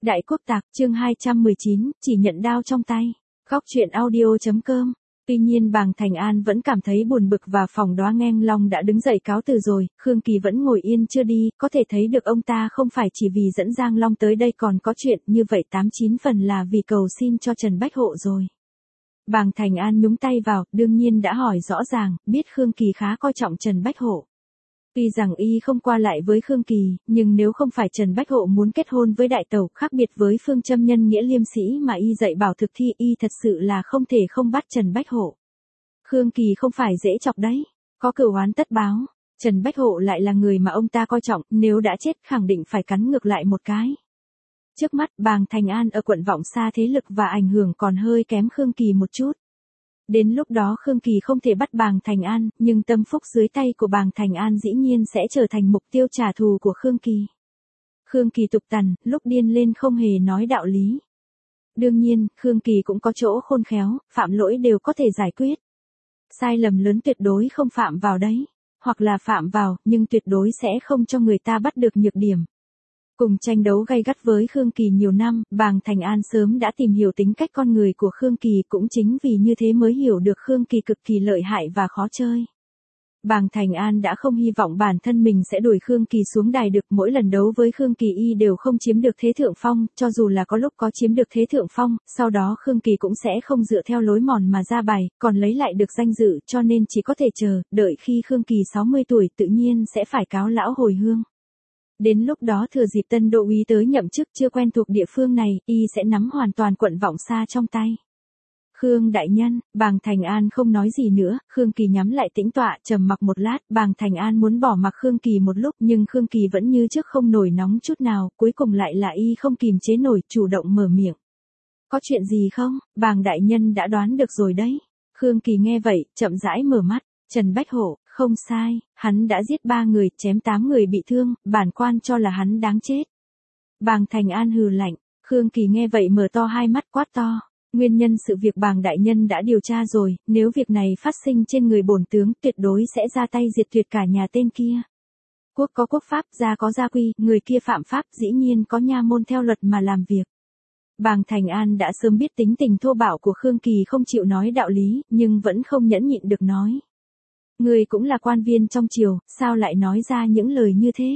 Đại Quốc Tạc, chương 219, chỉ nhận đao trong tay. Góc truyện audio.com. Tuy nhiên Bàng Thành An vẫn cảm thấy buồn bực và phỏng đoán Ngheng Long đã đứng dậy cáo từ rồi, Khương Kỳ vẫn ngồi yên chưa đi, có thể thấy được ông ta không phải chỉ vì dẫn Giang Long tới đây còn có chuyện như vậy 89 phần là vì cầu xin cho Trần Bách Hộ rồi. Bàng Thành An nhúng tay vào, đương nhiên đã hỏi rõ ràng, biết Khương Kỳ khá coi trọng Trần Bách Hộ. Tuy rằng y không qua lại với Khương Kỳ, nhưng nếu không phải Trần Bách Hộ muốn kết hôn với đại tẩu, khác biệt với phương châm nhân nghĩa liêm sĩ mà y dạy bảo thực thi, y thật sự là không thể không bắt Trần Bách Hộ. Khương Kỳ không phải dễ chọc đấy, có cửu oán tất báo, Trần Bách Hộ lại là người mà ông ta coi trọng, nếu đã chết khẳng định phải cắn ngược lại một cái. Trước mắt Bàng Thành An ở quận Vọng Sa thế lực và ảnh hưởng còn hơi kém Khương Kỳ một chút. Đến lúc đó Khương Kỳ không thể bắt Bàng Thành An, nhưng tâm phúc dưới tay của Bàng Thành An dĩ nhiên sẽ trở thành mục tiêu trả thù của Khương Kỳ. Khương Kỳ tục tằn, lúc điên lên không hề nói đạo lý. Đương nhiên, Khương Kỳ cũng có chỗ khôn khéo, phạm lỗi đều có thể giải quyết. Sai lầm lớn tuyệt đối không phạm vào đấy, hoặc là phạm vào, nhưng tuyệt đối sẽ không cho người ta bắt được nhược điểm. Cùng tranh đấu gay gắt với Khương Kỳ nhiều năm, Bàng Thành An sớm đã tìm hiểu tính cách con người của Khương Kỳ, cũng chính vì như thế mới hiểu được Khương Kỳ cực kỳ lợi hại và khó chơi. Bàng Thành An đã không hy vọng bản thân mình sẽ đuổi Khương Kỳ xuống đài được, mỗi lần đấu với Khương Kỳ y đều không chiếm được thế thượng phong, cho dù là có lúc có chiếm được thế thượng phong, sau đó Khương Kỳ cũng sẽ không dựa theo lối mòn mà ra bài, còn lấy lại được danh dự, cho nên chỉ có thể chờ, đợi khi Khương Kỳ 60 tuổi tự nhiên sẽ phải cáo lão hồi hương. Đến lúc đó thừa dịp Tân Đô úy tới nhậm chức chưa quen thuộc địa phương này, y sẽ nắm hoàn toàn quận Vọng Sa trong tay. Khương đại nhân, Bàng Thành An không nói gì nữa, Khương Kỳ nhắm lại tĩnh tọa, trầm mặc một lát, Bàng Thành An muốn bỏ mặc Khương Kỳ một lúc, nhưng Khương Kỳ vẫn như trước không nổi nóng chút nào, cuối cùng lại là y không kìm chế nổi, chủ động mở miệng. Có chuyện gì không? Bàng đại nhân đã đoán được rồi đấy. Khương Kỳ nghe vậy, chậm rãi mở mắt. Trần Bách Hộ, không sai, hắn đã giết 3 người, chém 8 người bị thương, bản quan cho là hắn đáng chết. Bàng Thành An hừ lạnh, Khương Kỳ nghe vậy mở to hai mắt quát to. Nguyên nhân sự việc Bàng đại nhân đã điều tra rồi, nếu việc này phát sinh trên người bổn tướng tuyệt đối sẽ ra tay diệt tuyệt cả nhà tên kia. Quốc có quốc pháp, gia có gia quy, người kia phạm pháp dĩ nhiên có nha môn theo luật mà làm việc. Bàng Thành An đã sớm biết tính tình thô bạo của Khương Kỳ không chịu nói đạo lý, nhưng vẫn không nhẫn nhịn được nói. Người cũng là quan viên trong triều, sao lại nói ra những lời như thế?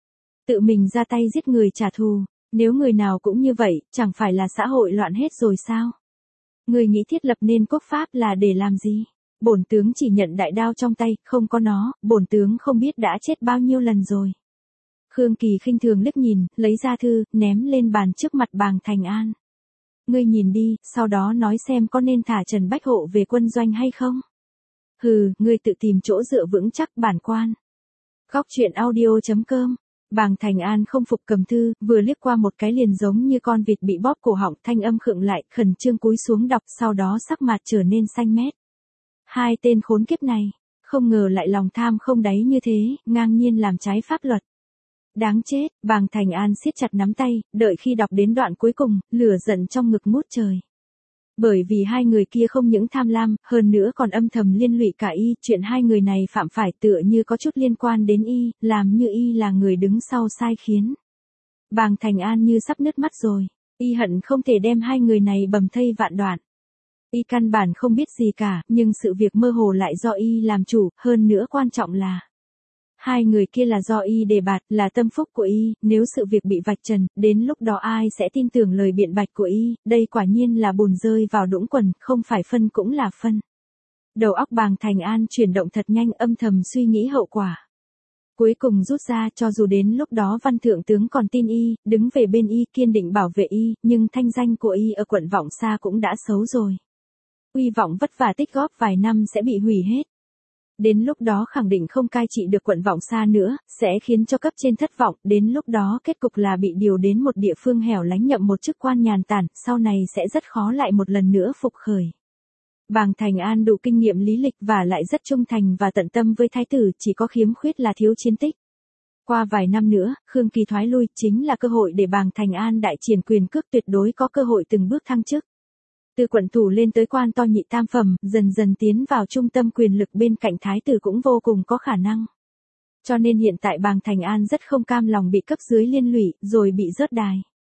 Tự mình ra tay giết người trả thù, nếu người nào cũng như vậy, chẳng phải là xã hội loạn hết rồi sao? Người nghĩ thiết lập nên quốc pháp là để làm gì? Bổn tướng chỉ nhận đại đao trong tay, không có nó, bổn tướng không biết đã chết bao nhiêu lần rồi. Khương Kỳ khinh thường liếc nhìn, lấy ra thư, ném lên bàn trước mặt Bàng Thành An. Ngươi nhìn đi, sau đó nói xem có nên thả Trần Bách Hộ về quân doanh hay không? Hừ, ngươi tự tìm chỗ dựa vững chắc, bản quan. Góc truyện audio.com. Bàng Thành An không phục cầm thư, vừa liếc qua một cái liền giống như con vịt bị bóp cổ họng, thanh âm khựng lại, khẩn trương cúi xuống đọc, sau đó sắc mặt trở nên xanh mét. Hai tên khốn kiếp này, không ngờ lại lòng tham không đáy như thế, ngang nhiên làm trái pháp luật. Đáng chết, Bàng Thành An siết chặt nắm tay, đợi khi đọc đến đoạn cuối cùng, lửa giận trong ngực ngút trời. Bởi vì hai người kia không những tham lam, hơn nữa còn âm thầm liên lụy cả y, chuyện hai người này phạm phải tựa như có chút liên quan đến y, làm như y là người đứng sau sai khiến. Bàng Thành An như sắp nứt mắt rồi, y hận không thể đem hai người này bầm thây vạn đoạn. Y căn bản không biết gì cả, nhưng sự việc mơ hồ lại do y làm chủ, hơn nữa quan trọng là hai người kia là do y đề bạt, là tâm phúc của y, nếu sự việc bị vạch trần, đến lúc đó ai sẽ tin tưởng lời biện bạch của y, đây quả nhiên là bùn rơi vào đũng quần, không phải phân cũng là phân. Đầu óc Bàng Thành An chuyển động thật nhanh, âm thầm suy nghĩ hậu quả. Cuối cùng rút ra, cho dù đến lúc đó Văn Thượng tướng còn tin y, đứng về bên y, kiên định bảo vệ y, nhưng thanh danh của y ở quận Vọng Sa cũng đã xấu rồi. Uy vọng vất vả tích góp vài năm sẽ bị hủy hết. Đến lúc đó khẳng định không cai trị được quận Vọng Sa nữa, sẽ khiến cho cấp trên thất vọng, đến lúc đó kết cục là bị điều đến một địa phương hẻo lánh nhậm một chức quan nhàn tản, sau này sẽ rất khó lại một lần nữa phục khởi. Bàng Thành An đủ kinh nghiệm lý lịch và lại rất trung thành và tận tâm với thái tử, chỉ có khiếm khuyết là thiếu chiến tích. Qua vài năm nữa, Khương Kỳ thoái lui chính là cơ hội để Bàng Thành An đại triển quyền cước, tuyệt đối có cơ hội từng bước thăng chức. Từ quận thủ lên tới quan to nhị tam phẩm, dần dần tiến vào trung tâm quyền lực bên cạnh thái tử cũng vô cùng có khả năng. Cho nên hiện tại Bàng Thành An rất không cam lòng bị cấp dưới liên lụy, rồi bị rớt đài.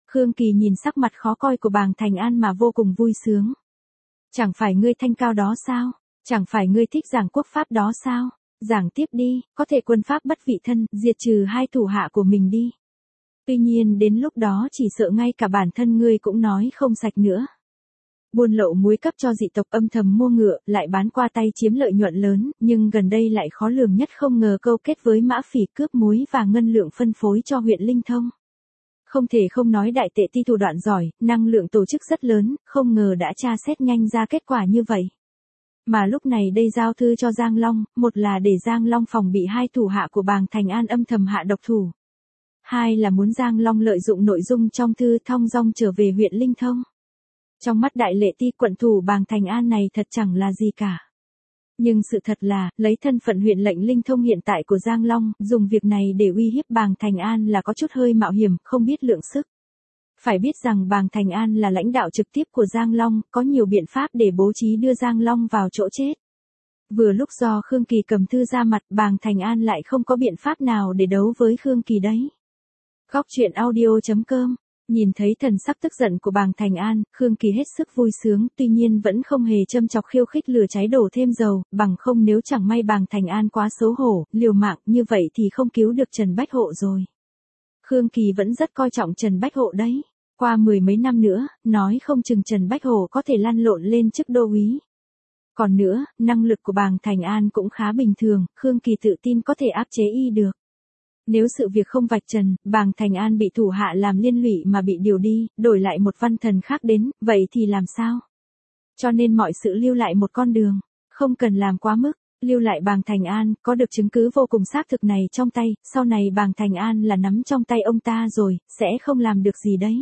Khương Kỳ nhìn sắc mặt khó coi của Bàng Thành An mà vô cùng vui sướng. Chẳng phải ngươi thanh cao đó sao? Chẳng phải ngươi thích giảng quốc pháp đó sao? Giảng tiếp đi, có thể quân pháp bất vị thân, diệt trừ hai thủ hạ của mình đi. Tuy nhiên đến lúc đó chỉ sợ ngay cả bản thân ngươi cũng nói không sạch nữa. Buôn lậu muối cấp cho dị tộc âm thầm mua ngựa, lại bán qua tay chiếm lợi nhuận lớn, nhưng gần đây lại khó lường nhất không ngờ câu kết với Mã Phỉ cướp muối và ngân lượng phân phối cho huyện Linh Thông. Không thể không nói đại tệ ti thủ đoạn giỏi, năng lượng tổ chức rất lớn, không ngờ đã tra xét nhanh ra kết quả như vậy. Mà lúc này đây giao thư cho Giang Long, một là để Giang Long phòng bị hai thủ hạ của Bàng Thành An âm thầm hạ độc thủ. Hai là muốn Giang Long lợi dụng nội dung trong thư thong dong trở về huyện Linh Thông. Trong mắt đại lệ ti quận thủ Bàng Thành An này thật chẳng là gì cả. Nhưng sự thật là, lấy thân phận huyện lệnh Linh Thông hiện tại của Giang Long, dùng việc này để uy hiếp Bàng Thành An là có chút hơi mạo hiểm, không biết lượng sức. Phải biết rằng Bàng Thành An là lãnh đạo trực tiếp của Giang Long, có nhiều biện pháp để bố trí đưa Giang Long vào chỗ chết. Vừa lúc do Khương Kỳ cầm thư ra mặt, Bàng Thành An lại không có biện pháp nào để đấu với Khương Kỳ đấy. Góc truyện audio.com. Nhìn thấy thần sắc tức giận của Bàng Thành An, Khương Kỳ hết sức vui sướng, tuy nhiên vẫn không hề châm chọc khiêu khích lửa cháy đổ thêm dầu, bằng không nếu chẳng may Bàng Thành An quá xấu hổ, liều mạng như vậy thì không cứu được Trần Bách Hộ rồi. Khương Kỳ vẫn rất coi trọng Trần Bách Hộ đấy. Qua mười mấy năm nữa, nói không chừng Trần Bách Hộ có thể lăn lộn lên chức đô úy. Còn nữa, năng lực của Bàng Thành An cũng khá bình thường, Khương Kỳ tự tin có thể áp chế y được. Nếu sự việc không vạch trần, Bàng Thành An bị thủ hạ làm liên lụy mà bị điều đi, đổi lại một văn thần khác đến, vậy thì làm sao? Cho nên mọi sự lưu lại một con đường, không cần làm quá mức, lưu lại Bàng Thành An, có được chứng cứ vô cùng xác thực này trong tay, sau này Bàng Thành An là nắm trong tay ông ta rồi, sẽ không làm được gì đấy.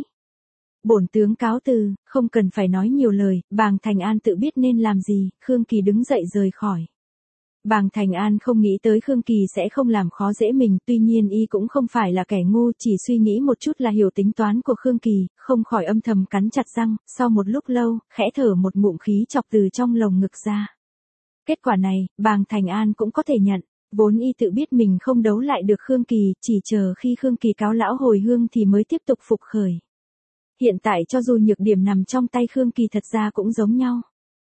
Bổn tướng cáo từ, không cần phải nói nhiều lời, Bàng Thành An tự biết nên làm gì, Khương Kỳ đứng dậy rời khỏi. Bàng Thành An không nghĩ tới Khương Kỳ sẽ không làm khó dễ mình, tuy nhiên y cũng không phải là kẻ ngu, chỉ suy nghĩ một chút là hiểu tính toán của Khương Kỳ, không khỏi âm thầm cắn chặt răng, sau một lúc lâu, khẽ thở một ngụm khí chọc từ trong lồng ngực ra. Kết quả này, Bàng Thành An cũng có thể nhận, vốn y tự biết mình không đấu lại được Khương Kỳ, chỉ chờ khi Khương Kỳ cáo lão hồi hương thì mới tiếp tục phục khởi. Hiện tại cho dù nhược điểm nằm trong tay Khương Kỳ thật ra cũng giống nhau.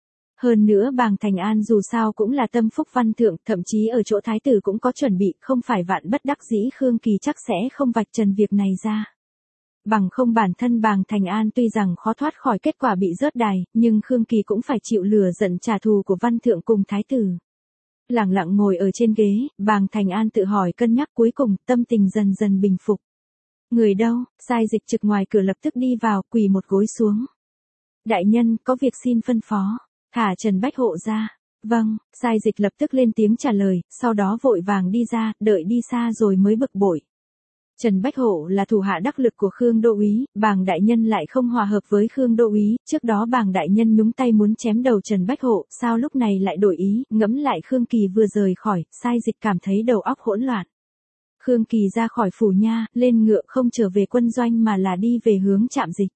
Hơn nữa Bàng Thành An dù sao cũng là tâm phúc văn thượng, thậm chí ở chỗ thái tử cũng có chuẩn bị, không phải vạn bất đắc dĩ Khương Kỳ chắc sẽ không vạch trần việc này ra. Bằng không bản thân Bàng Thành An tuy rằng khó thoát khỏi kết quả bị rớt đài, nhưng Khương Kỳ cũng phải chịu lửa giận trả thù của văn thượng cùng thái tử. Lặng lặng ngồi ở trên ghế, Bàng Thành An tự hỏi cân nhắc cuối cùng, tâm tình dần dần bình phục. Người đâu? Sai Dịch trực ngoài cửa lập tức đi vào, quỳ một gối xuống. Đại nhân, có việc xin phân phó. Thả Trần Bách Hộ ra. Vâng, Sai Dịch lập tức lên tiếng trả lời, sau đó vội vàng đi ra, đợi đi xa rồi mới bực bội. Trần Bách Hộ là thủ hạ đắc lực của Khương Đô úy, Bàng đại nhân lại không hòa hợp với Khương Đô úy, trước đó Bàng đại nhân nhúng tay muốn chém đầu Trần Bách Hộ, sao lúc này lại đổi ý, ngẫm lại Khương Kỳ vừa rời khỏi, Sai Dịch cảm thấy đầu óc hỗn loạn. Khương Kỳ ra khỏi phủ nha, lên ngựa không trở về quân doanh mà là đi về hướng Trạm Dịch.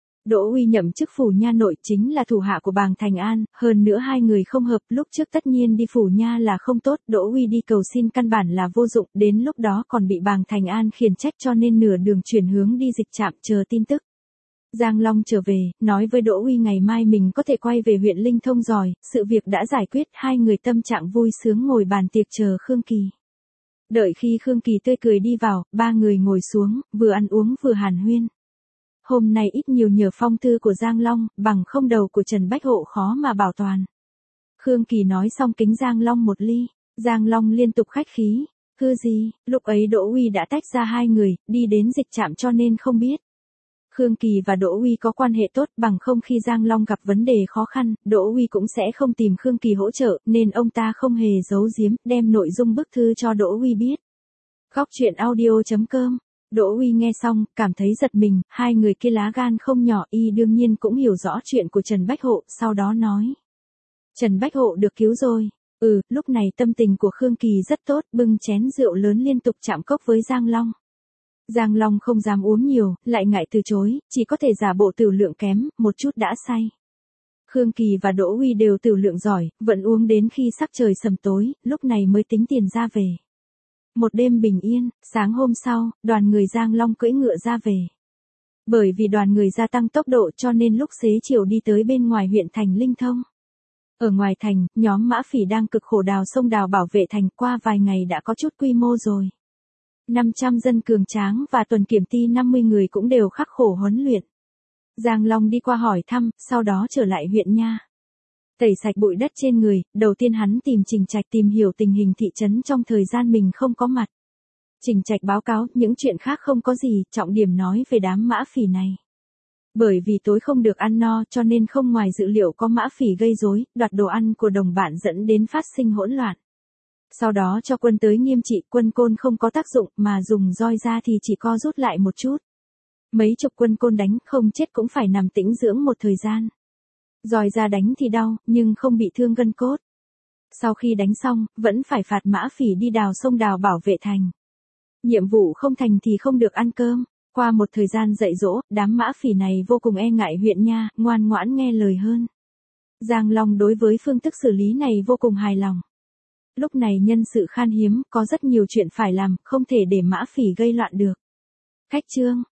Đỗ Uy nhậm chức phủ nha nội chính là thủ hạ của Bàng Thành An, hơn nữa hai người không hợp, lúc trước tất nhiên đi phủ nha là không tốt, Đỗ Uy đi cầu xin căn bản là vô dụng, đến lúc đó còn bị Bàng Thành An khiển trách cho nên nửa đường chuyển hướng đi Dịch Trạm chờ tin tức. Giang Long trở về, nói với Đỗ Uy ngày mai mình có thể quay về huyện Linh Thông rồi, sự việc đã giải quyết, hai người tâm trạng vui sướng ngồi bàn tiệc chờ Khương Kỳ. Đợi khi Khương Kỳ tươi cười đi vào, ba người ngồi xuống, vừa ăn uống vừa hàn huyên. Hôm nay ít nhiều nhờ phong thư của Giang Long, bằng không đầu của Trần Bách Hộ khó mà bảo toàn. Khương Kỳ nói xong kính Giang Long một ly, Giang Long liên tục khách khí, thư gì, lúc ấy Đỗ Uy đã tách ra hai người, đi đến Dịch Trạm cho nên không biết. Khương Kỳ và Đỗ Uy có quan hệ tốt, bằng không khi Giang Long gặp vấn đề khó khăn, Đỗ Uy cũng sẽ không tìm Khương Kỳ hỗ trợ, nên ông ta không hề giấu giếm, đem nội dung bức thư cho Đỗ Uy biết. Góc truyện audio.com. Đỗ Uy nghe xong, cảm thấy giật mình, hai người kia lá gan không nhỏ, y đương nhiên cũng hiểu rõ chuyện của Trần Bách Hộ, sau đó nói. Trần Bách Hộ được cứu rồi. Lúc này tâm tình của Khương Kỳ rất tốt, bưng chén rượu lớn liên tục chạm cốc với Giang Long. Giang Long không dám uống nhiều, lại ngại từ chối, chỉ có thể giả bộ tiểu lượng kém, một chút đã say. Khương Kỳ và Đỗ Uy đều tiểu lượng giỏi, vẫn uống đến khi sắc trời sầm tối, lúc này mới tính tiền ra về. Một đêm bình yên, sáng hôm sau, đoàn người Giang Long cưỡi ngựa ra về. Bởi vì đoàn người gia tăng tốc độ cho nên lúc xế chiều đi tới bên ngoài huyện thành Linh Thông. Ở ngoài thành, nhóm mã phỉ đang cực khổ đào sông đào bảo vệ thành, qua vài ngày đã có chút quy mô rồi. 500 dân cường tráng và tuần kiểm ty 50 người cũng đều khắc khổ huấn luyện. Giang Long đi qua hỏi thăm, sau đó trở lại huyện nha. Tẩy sạch bụi đất trên người, đầu tiên hắn tìm Trình Trạch tìm hiểu tình hình thị trấn trong thời gian mình không có mặt. Trình Trạch báo cáo, những chuyện khác không có gì, trọng điểm nói về đám mã phỉ này. Bởi vì tối không được ăn no cho nên không ngoài dự liệu có mã phỉ gây rối, đoạt đồ ăn của đồng bạn dẫn đến phát sinh hỗn loạn. Sau đó cho quân tới nghiêm trị, quân côn không có tác dụng mà dùng roi ra thì chỉ co rút lại một chút. Mấy chục quân côn đánh không chết cũng phải nằm tĩnh dưỡng một thời gian. Roi ra đánh thì đau, nhưng không bị thương gân cốt. Sau khi đánh xong, vẫn phải phạt mã phỉ đi đào sông đào bảo vệ thành. Nhiệm vụ không thành thì không được ăn cơm. Qua một thời gian dạy dỗ, đám mã phỉ này vô cùng e ngại huyện nha, ngoan ngoãn nghe lời hơn. Giang Long đối với phương thức xử lý này vô cùng hài lòng. Lúc này nhân sự khan hiếm, có rất nhiều chuyện phải làm, không thể để mã phỉ gây loạn được. Khách trương,